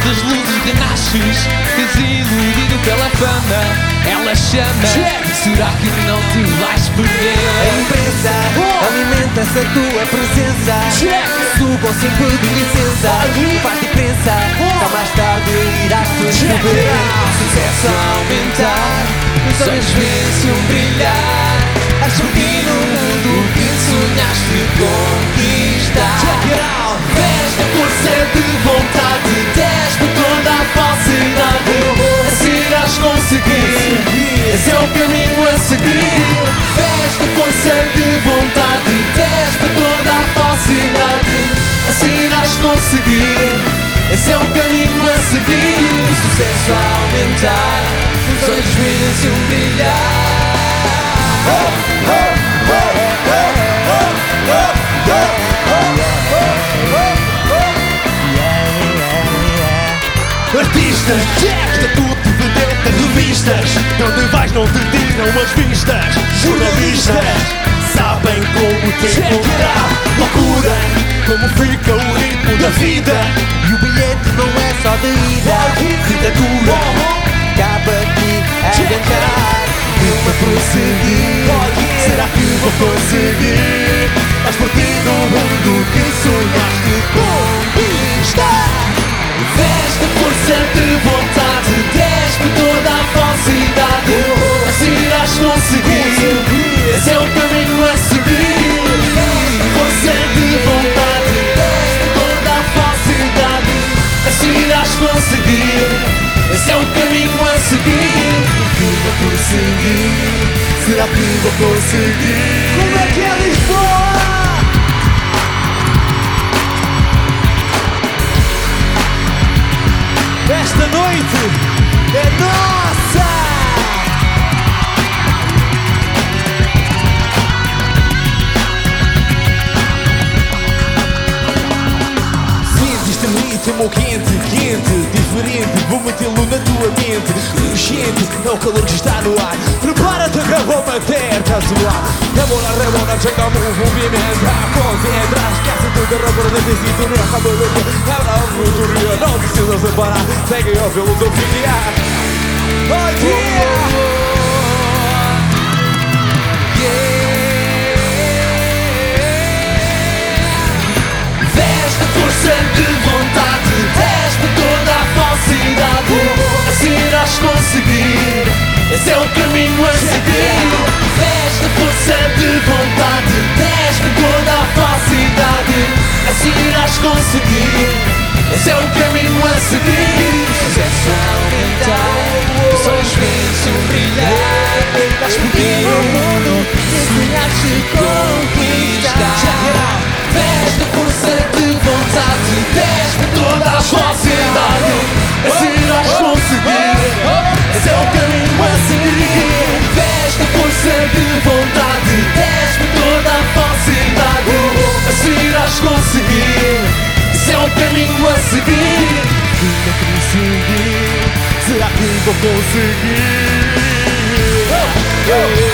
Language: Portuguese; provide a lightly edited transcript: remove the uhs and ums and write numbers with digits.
das luzes renasces, desiludido pela fama. Ela chama, será que não te vais perder? A imprensa alimenta-se a tua presença. Suba o 5 de licença, faz diferença. Só mais tarde irás perceber. Sucesso a aumentar, os olhos vêm-se brilhar. Acho que no mundo que sonhaste conquistar. Veste a força de vontade, despe toda a falsidade. Assim irás conseguir, esse é o caminho a seguir. Veste a força de vontade, despe toda a falsidade. Assim irás conseguir, esse é o caminho a seguir. Sucesso a aumentar, os olhos vêm-se brilhar. Artistas, estatuto vedeta, revistas. Onde vais não te tiram as vistas. Jornalistas sabem como te encontrar. Loucura, como fica o ritmo da vida. E o bilhete não é só de ida. Redatura, cabe aqui a cantar. filma prosseguir. Será que vou conseguir? Mas por ti no mundo que sonhaste conquistar. Veste a força de vontade, despe toda a falsidade. Assim irás conseguir, esse é o caminho a seguir. Força de vontade, despe toda a falsidade. Assim irás conseguir, esse é o caminho a seguir. Vou prosseguir. Será que vou conseguir? Como é que é Lisboa? Esta noite é nossa! Sentes-te ritmo quente, diferente. Vou metê-lo na tua mente. Urgente, é o calor que está no ar. Prepara-te que vou bater-te a suar. Rebola, chega o movimento. Concentra, esquece tudo, rebola da cintura. Não precisa separar. Segue a filosofia. Oh Veste a força de vontade, despe toda a falsidade. Assim irás conseguir, esse é o caminho a seguir. Veste a força de vontade, despe toda a falsidade. Assim irás conseguir, esse é o caminho a seguir. Sucesso a aumentar, os olhos vêm-se brilhar. Estás por ti no mundo que sonhaste conquistar. Veste a força de vontade, despe toda a falsidade. Assim irás conseguir, esse é o caminho a seguir. Veste a força de vontade, despe toda a falsidade. Assim irás conseguir, esse é o caminho a seguir. Vou prosseguir. Será que vou conseguir?